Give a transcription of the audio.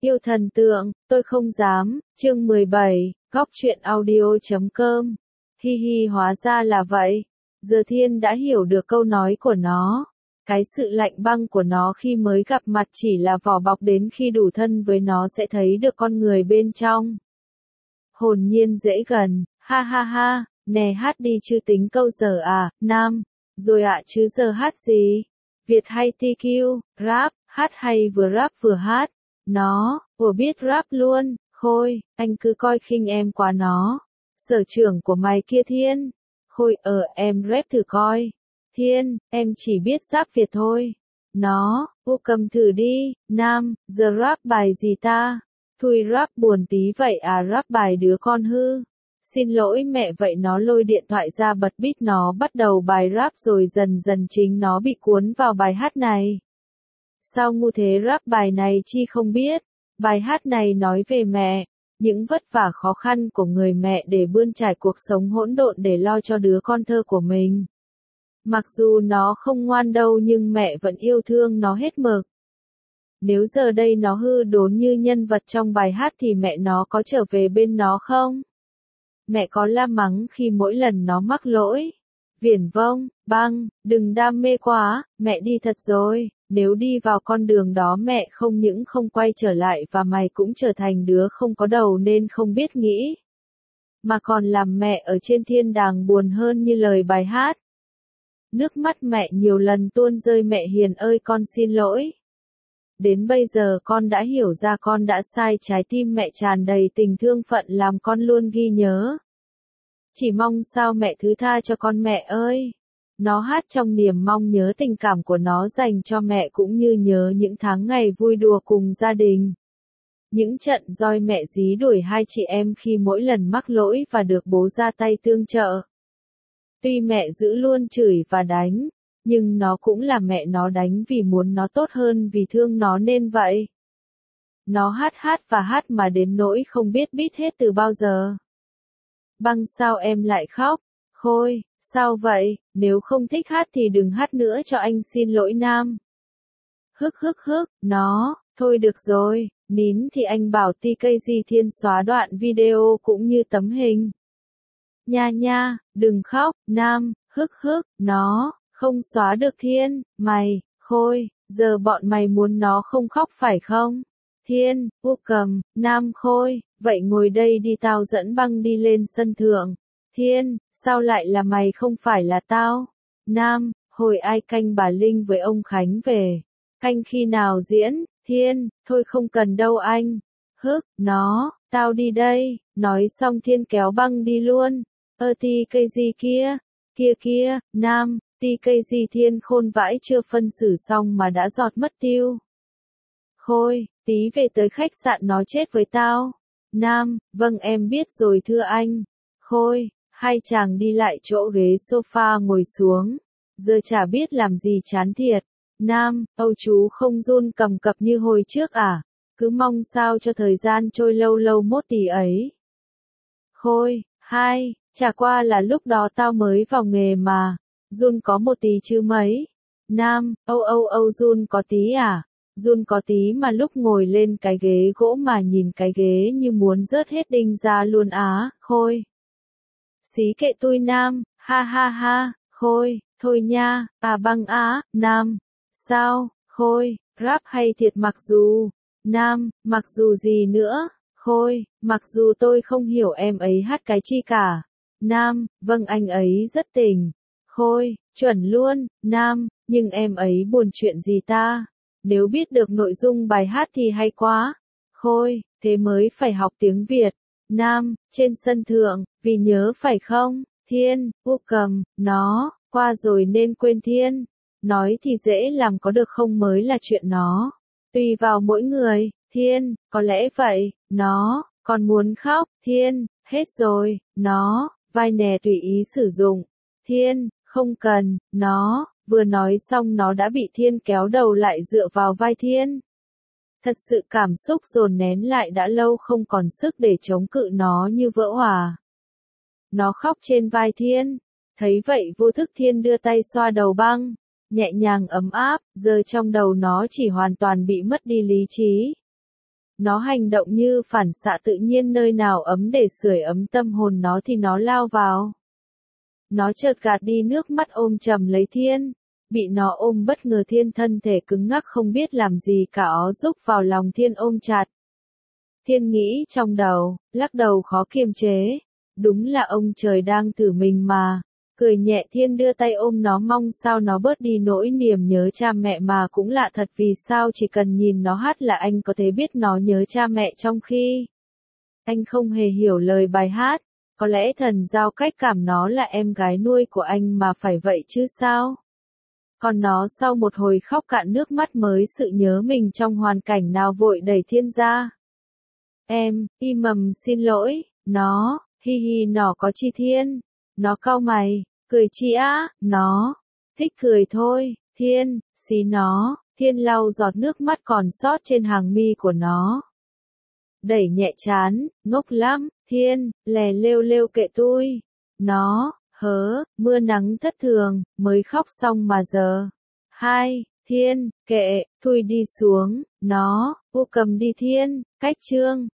Yêu thần tượng, tôi không dám, chương 17, góc truyện audio.com. Hi hi, hóa ra là vậy. Giờ Thiên đã hiểu được câu nói của nó. Cái sự lạnh băng của nó khi mới gặp mặt chỉ là vỏ bọc, đến khi đủ thân với nó sẽ thấy được con người bên trong. Hồn nhiên dễ gần, ha ha ha, nè hát đi chứ tính câu giờ à, Nam, rồi ạ chứ giờ hát gì? Việt hay TQ, rap, hát hay vừa rap vừa hát. Nó, vừa biết rap luôn, Khôi, anh cứ coi khinh em quá nó. Sở trường của mày kia Thiên. Khôi, em rap thử coi. Thiên, em chỉ biết rap Việt thôi. Nó, cầm thử đi, Nam, giờ rap bài gì ta? Thui rap buồn tí vậy à, rap bài đứa con hư. Xin lỗi mẹ, vậy nó lôi điện thoại ra bật beat, nó bắt đầu bài rap rồi dần dần chính nó bị cuốn vào bài hát này. Sao ngu thế, rap bài này chi không biết. Bài hát này nói về mẹ, những vất vả khó khăn của người mẹ để bươn trải cuộc sống hỗn độn để lo cho đứa con thơ của mình. Mặc dù nó không ngoan đâu nhưng mẹ vẫn yêu thương nó hết mực. Nếu giờ đây nó hư đốn như nhân vật trong bài hát thì mẹ nó có trở về bên nó không? Mẹ có la mắng khi mỗi lần nó mắc lỗi. Viển vông, băng, đừng đam mê quá, mẹ đi thật rồi. Nếu đi vào con đường đó mẹ không những không quay trở lại và mày cũng trở thành đứa không có đầu nên không biết nghĩ. Mà còn làm mẹ ở trên thiên đàng buồn hơn như lời bài hát. Nước mắt mẹ nhiều lần tuôn rơi, mẹ hiền ơi con xin lỗi. Đến bây giờ con đã hiểu ra con đã sai, trái tim mẹ tràn đầy tình thương phận làm con luôn ghi nhớ. Chỉ mong sao mẹ thứ tha cho con mẹ ơi. Nó hát trong niềm mong nhớ tình cảm của nó dành cho mẹ cũng như nhớ những tháng ngày vui đùa cùng gia đình. Những trận roi mẹ dí đuổi hai chị em khi mỗi lần mắc lỗi và được bố ra tay tương trợ. Tuy mẹ giữ luôn chửi và đánh, nhưng nó cũng là mẹ nó đánh vì muốn nó tốt hơn, vì thương nó nên vậy. Nó hát và hát mà đến nỗi không biết beat hết từ bao giờ. Băng, sao em lại khóc? Khôi, sao vậy? Nếu không thích hát thì đừng hát nữa cho anh, xin lỗi Nam. Hức, nó, thôi được rồi, nín thì anh bảo TKG Thiên xóa đoạn video cũng như tấm hình. Nha, đừng khóc, Nam, hức, nó, không xóa được Thiên, mày, Khôi, giờ bọn mày muốn nó không khóc phải không? Thiên, cầm, Nam, Khôi, vậy ngồi đây đi, tao dẫn băng đi lên sân thượng. Thiên, sao lại là mày không phải là tao? Nam, hồi ai canh bà Linh với ông Khánh về? Canh khi nào diễn? Thiên, thôi không cần đâu anh. Nó, tao đi đây. Nói xong Thiên kéo băng đi luôn. TKG kia, Nam, TKG Thiên khôn vãi, chưa phân xử xong mà đã giọt mất tiêu. Khôi, tí về tới khách sạn nó chết với tao. Nam, vâng em biết rồi thưa anh. Khôi, hai chàng đi lại chỗ ghế sofa ngồi xuống. Giờ chả biết làm gì, chán thiệt. Nam, Âu chú không run cầm cập như hồi trước à? Cứ mong sao cho thời gian trôi lâu lâu mốt tí ấy. Khôi, hai, chả qua là lúc đó tao mới vào nghề mà. Run có một tí chứ mấy. Nam, Âu run có tí à? Run có tí mà lúc ngồi lên cái ghế gỗ mà nhìn cái ghế như muốn rớt hết đinh ra luôn á. Khôi, xí kệ tui Nam, ha, Khôi, thôi nha, băng á, Nam, sao, Khôi, rap hay thiệt mặc dù, Nam, mặc dù gì nữa, Khôi, mặc dù tôi không hiểu em ấy hát cái chi cả, Nam, vâng anh ấy rất tỉnh, Khôi, chuẩn luôn, Nam, nhưng em ấy buồn chuyện gì ta, nếu biết được nội dung bài hát thì hay quá, Khôi, thế mới phải học tiếng Việt. Nam, trên sân thượng, vì nhớ phải không? Thiên, cầm, nó, qua rồi nên quên Thiên. Nói thì dễ làm có được không mới là chuyện nó. Tùy vào mỗi người, Thiên, có lẽ vậy, nó, còn muốn khóc, Thiên, hết rồi, nó, vai nè tùy ý sử dụng. Thiên, không cần, nó, vừa nói xong nó đã bị Thiên kéo đầu lại dựa vào vai Thiên. Thật sự cảm xúc dồn nén lại đã lâu không còn sức để chống cự, nó như vỡ hòa. Nó khóc trên vai Thiên. Thấy vậy vô thức Thiên đưa tay xoa đầu băng. Nhẹ nhàng ấm áp, giờ trong đầu nó chỉ hoàn toàn bị mất đi lý trí. Nó hành động như phản xạ tự nhiên, nơi nào ấm để sưởi ấm tâm hồn nó thì nó lao vào. Nó chợt gạt đi nước mắt ôm chầm lấy Thiên. Bị nó ôm bất ngờ Thiên thân thể cứng ngắc không biết làm gì cả, ó rúc vào lòng Thiên ôm chặt. Thiên nghĩ trong đầu, lắc đầu khó kiềm chế. Đúng là ông trời đang thử mình mà. Cười nhẹ, Thiên đưa tay ôm nó mong sao nó bớt đi nỗi niềm nhớ cha mẹ, mà cũng lạ thật vì sao chỉ cần nhìn nó hát là anh có thể biết nó nhớ cha mẹ trong khi anh không hề hiểu lời bài hát. Có lẽ thần giao cách cảm nó là em gái nuôi của anh mà phải vậy chứ sao? Còn nó sau một hồi khóc cạn nước mắt mới sự nhớ mình trong hoàn cảnh nào vội đẩy Thiên ra. Em, xin lỗi, nó, hi hi nó có chi Thiên. Nó cau mày, cười chi á, nó, thích cười thôi, Thiên, xí nó, Thiên lau giọt nước mắt còn sót trên hàng mi của nó. Đẩy nhẹ trán, ngốc lắm, Thiên, lè lêu lêu kệ tui. Nó, mưa nắng thất thường, mới khóc xong mà giờ. Thiên, kệ, thui đi xuống, nó, cầm đi Thiên, cách chương.